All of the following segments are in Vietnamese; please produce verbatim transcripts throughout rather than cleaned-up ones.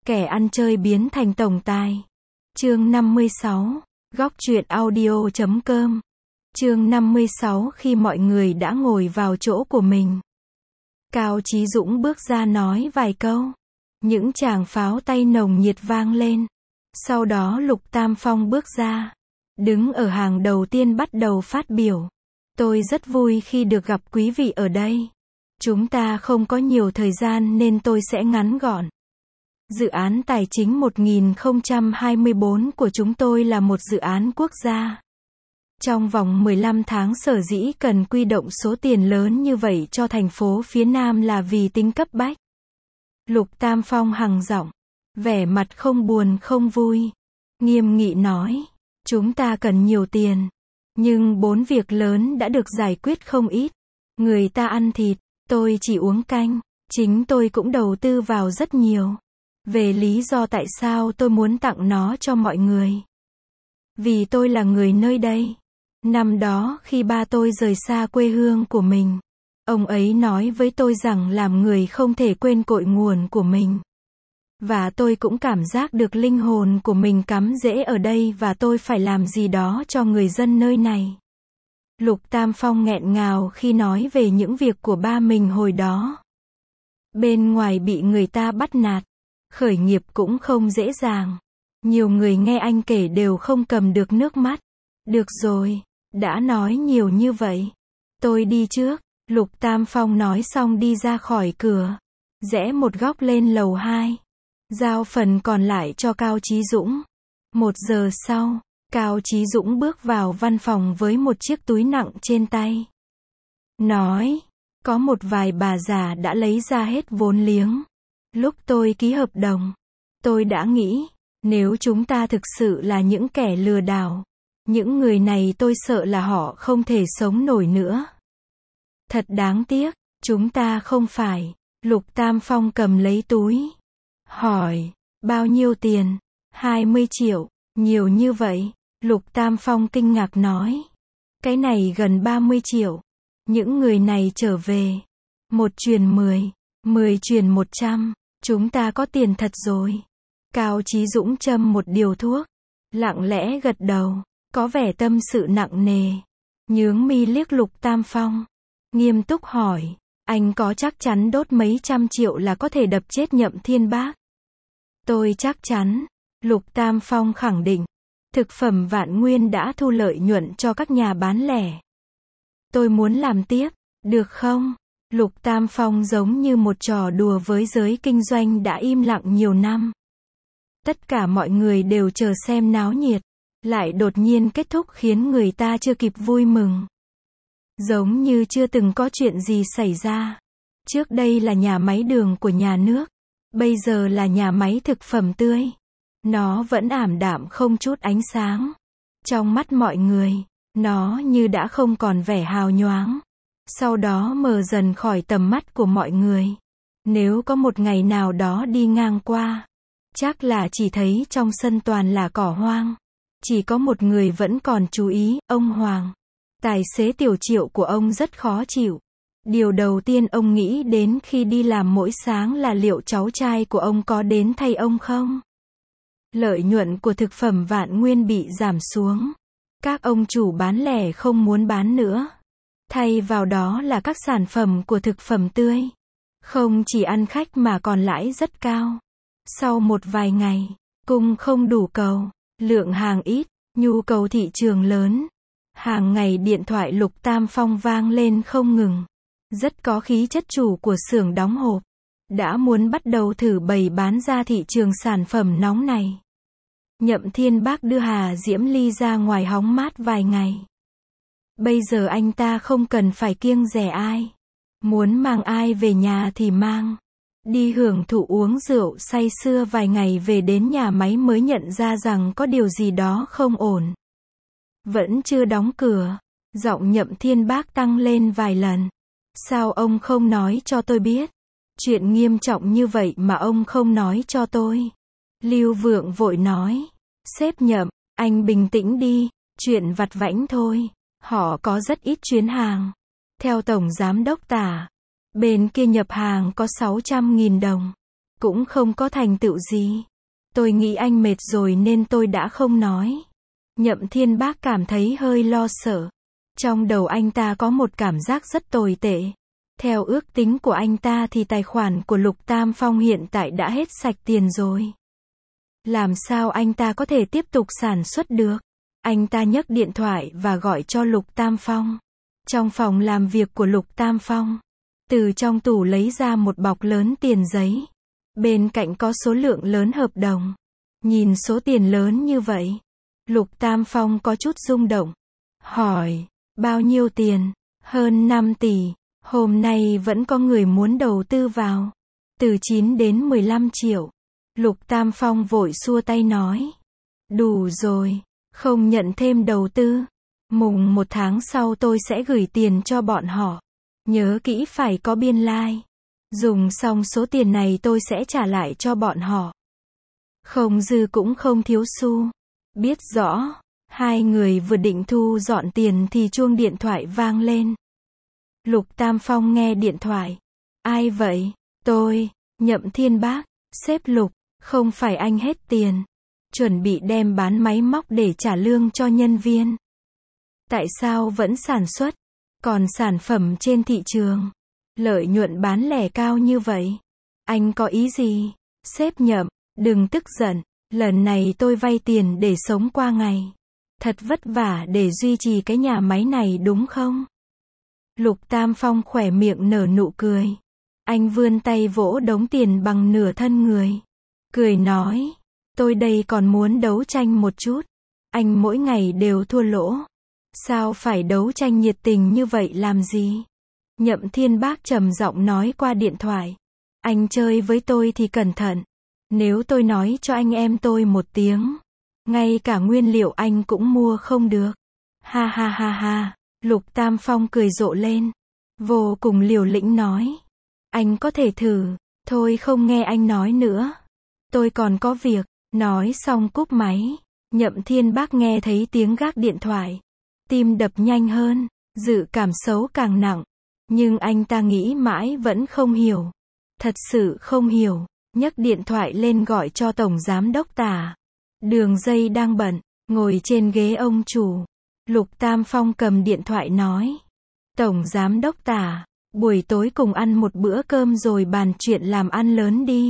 Kẻ ăn chơi biến thành tổng tài. Chương năm mươi sáu. Góc truyện audio chấm com. Chương năm mươi sáu. Khi mọi người đã ngồi vào chỗ của mình, Cao Chí Dũng bước ra nói vài câu. Những tràng pháo tay nồng nhiệt vang lên. Sau đó Lục Tam Phong bước ra, đứng ở hàng đầu tiên bắt đầu phát biểu. Tôi rất vui khi được gặp quý vị ở đây. Chúng ta không có nhiều thời gian nên tôi sẽ ngắn gọn. Dự án tài chính một nghìn không trăm hai mươi bốn của chúng tôi là một dự án quốc gia. Trong vòng mười lăm tháng sở dĩ cần quy động số tiền lớn như vậy cho thành phố phía Nam là vì tính cấp bách. Lục Tam Phong hằng giọng, vẻ mặt không buồn không vui, nghiêm nghị nói, chúng ta cần nhiều tiền, nhưng bốn việc lớn đã được giải quyết không ít. Người ta ăn thịt, tôi chỉ uống canh, chính tôi cũng đầu tư vào rất nhiều. Về lý do tại sao tôi muốn tặng nó cho mọi người. Vì tôi là người nơi đây. Năm đó khi ba tôi rời xa quê hương của mình, ông ấy nói với tôi rằng làm người không thể quên cội nguồn của mình. Và tôi cũng cảm giác được linh hồn của mình cắm rễ ở đây và tôi phải làm gì đó cho người dân nơi này. Lục Tam Phong nghẹn ngào khi nói về những việc của ba mình hồi đó. Bên ngoài bị người ta bắt nạt, khởi nghiệp cũng không dễ dàng. Nhiều người nghe anh kể đều không cầm được nước mắt. Được rồi, đã nói nhiều như vậy. Tôi đi trước. Lục Tam Phong nói xong đi ra khỏi cửa, rẽ một góc lên lầu hai, giao phần còn lại cho Cao Chí Dũng. Một giờ sau, Cao Chí Dũng bước vào văn phòng với một chiếc túi nặng trên tay. Nói, có một vài bà già đã lấy ra hết vốn liếng. Lúc tôi ký hợp đồng, tôi đã nghĩ, nếu chúng ta thực sự là những kẻ lừa đảo, những người này tôi sợ là họ không thể sống nổi nữa. Thật đáng tiếc, chúng ta không phải. Lục Tam Phong cầm lấy túi, hỏi, bao nhiêu tiền? hai mươi triệu, nhiều như vậy? Lục Tam Phong kinh ngạc nói, cái này gần ba mươi triệu. Những người này trở về, một truyền mười, mười truyền một trăm, chúng ta có tiền thật rồi. Cao Chí Dũng châm một điều thuốc, lặng lẽ gật đầu, có vẻ tâm sự nặng nề. Nhướng mi liếc Lục Tam Phong, nghiêm túc hỏi, anh có chắc chắn đốt mấy trăm triệu là có thể đập chết Nhậm Thiên Bác? Tôi chắc chắn. Lục Tam Phong khẳng định. Thực phẩm Vạn Nguyên đã thu lợi nhuận cho các nhà bán lẻ. Tôi muốn làm tiếp, được không? Lục Tam Phong giống như một trò đùa với giới kinh doanh đã im lặng nhiều năm. Tất cả mọi người đều chờ xem náo nhiệt, lại đột nhiên kết thúc khiến người ta chưa kịp vui mừng. Giống như chưa từng có chuyện gì xảy ra. Trước đây là nhà máy đường của nhà nước, bây giờ là nhà máy thực phẩm tươi. Nó vẫn ảm đạm không chút ánh sáng. Trong mắt mọi người, nó như đã không còn vẻ hào nhoáng. Sau đó mờ dần khỏi tầm mắt của mọi người. Nếu có một ngày nào đó đi ngang qua, chắc là chỉ thấy trong sân toàn là cỏ hoang. Chỉ có một người vẫn còn chú ý, ông Hoàng. Tài xế tiểu Triệu của ông rất khó chịu. Điều đầu tiên ông nghĩ đến khi đi làm mỗi sáng là liệu cháu trai của ông có đến thay ông không? Lợi nhuận của thực phẩm Vạn Nguyên bị giảm xuống. Các ông chủ bán lẻ không muốn bán nữa. Thay vào đó là các sản phẩm của thực phẩm tươi. Không chỉ ăn khách mà còn lãi rất cao. Sau một vài ngày, cung không đủ cầu, lượng hàng ít, nhu cầu thị trường lớn. Hàng ngày điện thoại Lục Tam Phong vang lên không ngừng. Rất có khí chất chủ của xưởng đóng hộp. Đã muốn bắt đầu thử bày bán ra thị trường sản phẩm nóng này. Nhậm Thiên Bác đưa Hà Diễm Ly ra ngoài hóng mát vài ngày. Bây giờ anh ta không cần phải kiêng dè ai. Muốn mang ai về nhà thì mang. Đi hưởng thụ uống rượu say sưa vài ngày về đến nhà máy mới nhận ra rằng có điều gì đó không ổn. Vẫn chưa đóng cửa. Giọng Nhậm Thiên Bác tăng lên vài lần. Sao ông không nói cho tôi biết? Chuyện nghiêm trọng như vậy mà ông không nói cho tôi. Lưu Vượng vội nói. Sếp Nhậm, anh bình tĩnh đi. Chuyện vặt vãnh thôi. Họ có rất ít chuyến hàng. Theo Tổng Giám Đốc tả, bên kia nhập hàng có sáu trăm nghìn đồng. cũng không có thành tựu gì. Tôi nghĩ anh mệt rồi nên tôi đã không nói. Nhậm Thiên Bác cảm thấy hơi lo sợ. Trong đầu anh ta có một cảm giác rất tồi tệ. Theo ước tính của anh ta thì tài khoản của Lục Tam Phong hiện tại đã hết sạch tiền rồi. Làm sao anh ta có thể tiếp tục sản xuất được? Anh ta nhấc điện thoại và gọi cho Lục Tam Phong. Trong phòng làm việc của Lục Tam Phong, từ trong tủ lấy ra một bọc lớn tiền giấy. Bên cạnh có số lượng lớn hợp đồng. Nhìn số tiền lớn như vậy, Lục Tam Phong có chút rung động. Hỏi, bao nhiêu tiền? Hơn năm tỷ. Hôm nay vẫn có người muốn đầu tư vào. Từ chín đến mười lăm triệu. Lục Tam Phong vội xua tay nói. Đủ rồi, không nhận thêm đầu tư. Mùng một tháng sau tôi sẽ gửi tiền cho bọn họ. Nhớ kỹ phải có biên lai. Dùng xong số tiền này tôi sẽ trả lại cho bọn họ. Không dư cũng không thiếu xu. Biết rõ. Hai người vừa định thu dọn tiền thì chuông điện thoại vang lên. Lục Tam Phong nghe điện thoại. Ai vậy? Tôi, Nhậm Thiên Bác. Sếp Lục, không phải anh hết tiền. Chuẩn bị đem bán máy móc để trả lương cho nhân viên. Tại sao vẫn sản xuất? Còn sản phẩm trên thị trường, lợi nhuận bán lẻ cao như vậy. Anh có ý gì? Sếp Nhậm, đừng tức giận. Lần này tôi vay tiền để sống qua ngày. Thật vất vả để duy trì cái nhà máy này đúng không? Lục Tam Phong khỏe miệng nở nụ cười. Anh vươn tay vỗ đống tiền bằng nửa thân người. Cười nói, tôi đây còn muốn đấu tranh một chút. Anh mỗi ngày đều thua lỗ. Sao phải đấu tranh nhiệt tình như vậy làm gì? Nhậm Thiên Bác trầm giọng nói qua điện thoại. Anh chơi với tôi thì cẩn thận. Nếu tôi nói cho anh em tôi một tiếng, ngay cả nguyên liệu anh cũng mua không được. Ha ha ha ha. Lục Tam Phong cười rộ lên. Vô cùng liều lĩnh nói. Anh có thể thử. Thôi không nghe anh nói nữa. Tôi còn có việc. Nói xong cúp máy. Nhậm Thiên Bác nghe thấy tiếng gác điện thoại. Tim đập nhanh hơn. Dự cảm xấu càng nặng. Nhưng anh ta nghĩ mãi vẫn không hiểu. Thật sự không hiểu. Nhấc điện thoại lên gọi cho Tổng Giám Đốc Tả. Đường dây đang bận. Ngồi trên ghế ông chủ. Lục Tam Phong cầm điện thoại nói. Tổng Giám Đốc Tả, buổi tối cùng ăn một bữa cơm rồi bàn chuyện làm ăn lớn đi.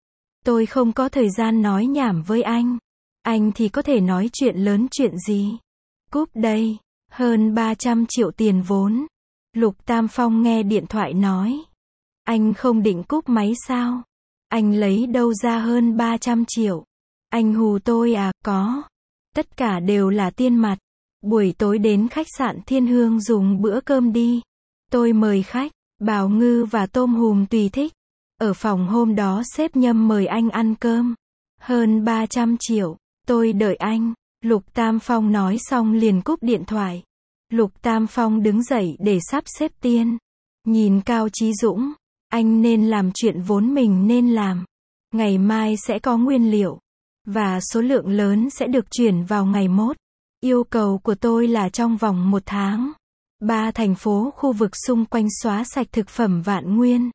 Tôi không có thời gian nói nhảm với anh. Anh thì có thể nói chuyện lớn chuyện gì. Cúp đây. Hơn ba trăm triệu tiền vốn. Lục Tam Phong nghe điện thoại nói. Anh không định cúp máy sao? Anh lấy đâu ra hơn ba trăm triệu? Anh hù tôi à? Có. Tất cả đều là tiền mặt. Buổi tối đến khách sạn Thiên Hương dùng bữa cơm đi. Tôi mời khách, bào ngư và tôm hùm tùy thích. Ở phòng hôm đó sếp Nhâm mời anh ăn cơm. Hơn ba trăm triệu. Tôi đợi anh. Lục Tam Phong nói xong liền cúp điện thoại. Lục Tam Phong đứng dậy để sắp xếp tiền. Nhìn Cao Chí Dũng. Anh nên làm chuyện vốn mình nên làm. Ngày mai sẽ có nguyên liệu. Và số lượng lớn sẽ được chuyển vào ngày mốt. Yêu cầu của tôi là trong vòng một tháng. Ba thành phố khu vực xung quanh xóa sạch thực phẩm Vạn Nguyên.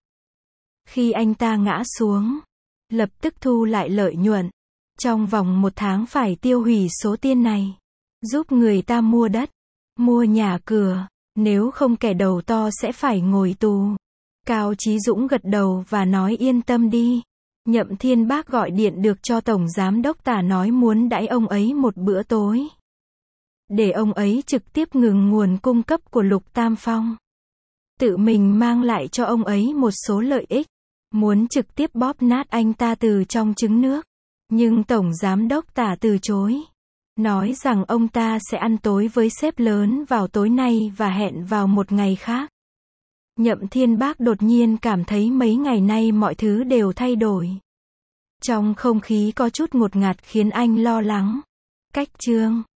Khi anh ta ngã xuống, lập tức thu lại lợi nhuận. Trong vòng một tháng phải tiêu hủy số tiền này. Giúp người ta mua đất, mua nhà cửa. Nếu không kẻ đầu to sẽ phải ngồi tù. Cao Chí Dũng gật đầu và nói yên tâm đi. Nhậm Thiên Bác gọi điện được cho Tổng Giám Đốc Tả nói muốn đãi ông ấy một bữa tối. Để ông ấy trực tiếp ngừng nguồn cung cấp của Lục Tam Phong. Tự mình mang lại cho ông ấy một số lợi ích. Muốn trực tiếp bóp nát anh ta từ trong trứng nước. Nhưng Tổng Giám Đốc Tả từ chối. Nói rằng ông ta sẽ ăn tối với sếp lớn vào tối nay và hẹn vào một ngày khác. Nhậm Thiên Bác đột nhiên cảm thấy mấy ngày nay mọi thứ đều thay đổi. Trong không khí có chút ngột ngạt khiến anh lo lắng. Cách chương